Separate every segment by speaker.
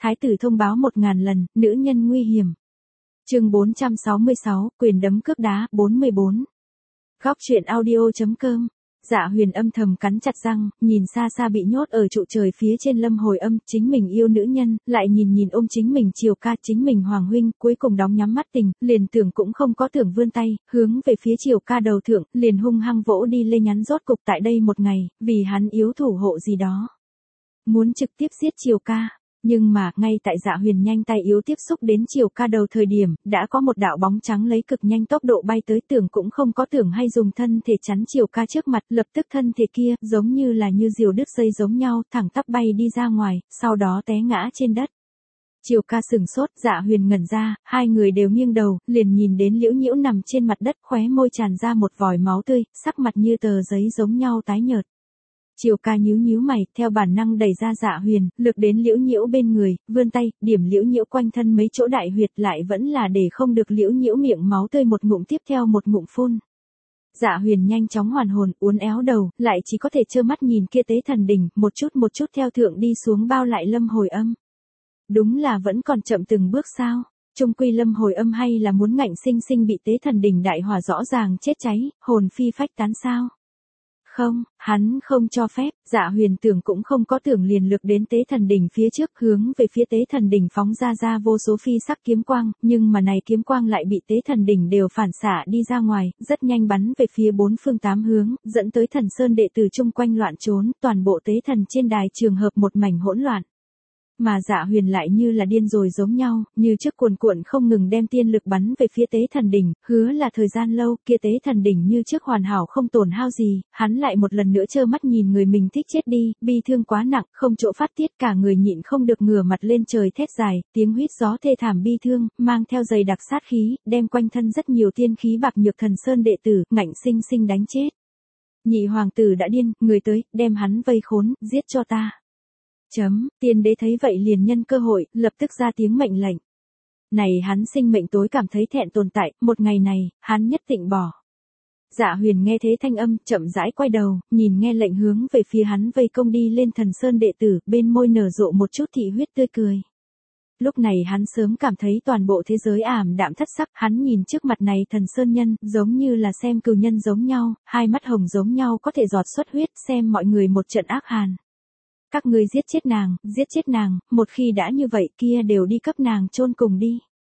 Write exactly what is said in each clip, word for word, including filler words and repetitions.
Speaker 1: Thái tử thông báo một ngàn lần, nữ nhân nguy hiểm. Chương bốn trăm sáu mươi sáu, quyền đấm cước đá, bốn mươi bốn. Góc truyện audio.com. Dạ Huyền âm thầm cắn chặt răng, nhìn xa xa bị nhốt ở trụ trời phía trên Lâm Hồi Âm, chính mình yêu nữ nhân, lại nhìn nhìn ôm chính mình Triều ca, chính mình Hoàng huynh, cuối cùng đóng nhắm mắt tình, liền tưởng cũng không có tưởng vươn tay, hướng về phía Triều ca đầu thượng, liền hung hăng vỗ đi lên nhắn rốt cục tại đây một ngày, vì hắn yếu thủ hộ gì đó. Muốn trực tiếp giết Triều ca. Nhưng mà, ngay tại Dạ Huyền nhanh tay yếu tiếp xúc đến Triều ca đầu thời điểm, đã có một đạo bóng trắng lấy cực nhanh tốc độ bay tới, tưởng cũng không có tưởng hay dùng thân thể chắn Triều ca trước mặt, lập tức thân thể kia, giống như là như diều đứt dây giống nhau, thẳng tắp bay đi ra ngoài, sau đó té ngã trên đất. Triều ca sừng sốt, Dạ Huyền ngẩn ra, hai người đều nghiêng đầu, liền nhìn đến Liễu Nhiễu nằm trên mặt đất, khóe môi tràn ra một vòi máu tươi, sắc mặt như tờ giấy giống nhau tái nhợt. Triều ca nhíu nhíu mày, theo bản năng đẩy ra Dạ Huyền, lược đến Liễu Nhiễu bên người, vươn tay, điểm Liễu Nhiễu quanh thân mấy chỗ đại huyệt, lại vẫn là để không được Liễu Nhiễu miệng máu tươi một ngụm tiếp theo một ngụm phun. Dạ Huyền nhanh chóng hoàn hồn, uốn éo đầu, lại chỉ có thể trơ mắt nhìn kia tế thần đỉnh, một chút một chút theo thượng đi xuống bao lại Lâm Hồi Âm. Đúng là vẫn còn chậm từng bước sao? Trung quy Lâm Hồi Âm hay là muốn ngạnh sinh sinh bị tế thần đỉnh đại hỏa rõ ràng chết cháy, hồn phi phách tán sao? Không, hắn không cho phép. Dạ Huyền tưởng cũng không có tưởng liền lược đến tế thần đỉnh phía trước, hướng về phía tế thần đỉnh phóng ra ra vô số phi sắc kiếm quang, nhưng mà này kiếm quang lại bị tế thần đỉnh đều phản xạ đi ra ngoài, rất nhanh bắn về phía bốn phương tám hướng, dẫn tới Thần Sơn đệ tử chung quanh loạn trốn, toàn bộ tế thần trên đài trường hợp một mảnh hỗn loạn. Mà Dạ Huyền lại như là điên rồi giống nhau, như trước cuồn cuộn không ngừng đem tiên lực bắn về phía tế thần đỉnh, hứa là thời gian lâu, kia tế thần đỉnh như trước hoàn hảo không tổn hao gì, hắn lại một lần nữa trơ mắt nhìn người mình thích chết đi, bi thương quá nặng, không chỗ phát tiết, cả người nhịn không được ngửa mặt lên trời thét dài, tiếng huýt gió thê thảm bi thương, mang theo dày đặc sát khí, đem quanh thân rất nhiều tiên khí bạc nhược Thần Sơn đệ tử, ngạnh sinh sinh đánh chết. Nhị hoàng tử đã điên, người tới, đem hắn vây khốn, giết cho ta. Chấm, tiên đế thấy vậy liền nhân cơ hội, lập tức ra tiếng mệnh lệnh. Này hắn sinh mệnh tối cảm thấy thẹn tồn tại, một ngày này, hắn nhất định bỏ. Dạ Huyền nghe thế thanh âm, chậm rãi quay đầu, nhìn nghe lệnh hướng về phía hắn vây công đi lên Thần Sơn đệ tử, bên môi nở rộ một chút thị huyết tươi cười. Lúc này hắn sớm cảm thấy toàn bộ thế giới ảm đạm thất sắc, hắn nhìn trước mặt này Thần Sơn nhân, giống như là xem cừu nhân giống nhau, hai mắt hồng giống nhau có thể giọt xuất huyết, xem mọi người một trận ác hàn. Các ngươi giết chết nàng, giết chết nàng, một khi đã như vậy kia đều đi cấp nàng chôn cùng đi.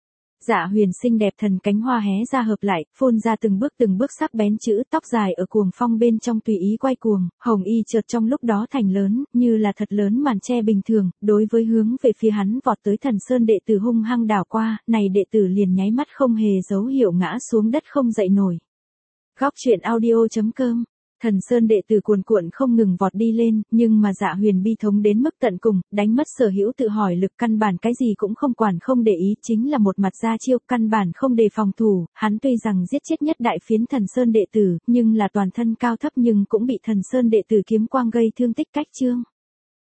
Speaker 1: Dạ Huyền xinh đẹp thần cánh hoa hé ra hợp lại, phun ra từng bước từng bước sắc bén chữ, tóc dài ở cuồng phong bên trong tùy ý quay cuồng, hồng y chợt trong lúc đó thành lớn, như là thật lớn màn che bình thường, đối với hướng về phía hắn vọt tới Thần Sơn đệ tử hung hăng đảo qua, này đệ tử liền nháy mắt không hề dấu hiệu ngã xuống đất không dậy nổi. Góc truyện audio.com. Thần Sơn đệ tử cuồn cuộn không ngừng vọt đi lên, nhưng mà Dạ Huyền bi thống đến mức tận cùng, đánh mất sở hữu tự hỏi lực, căn bản cái gì cũng không quản không để ý, chính là một mặt ra chiêu, căn bản không đề phòng thủ, hắn tuy rằng giết chết nhất đại phiến Thần Sơn đệ tử, nhưng là toàn thân cao thấp nhưng cũng bị Thần Sơn đệ tử kiếm quang gây thương tích cách chương.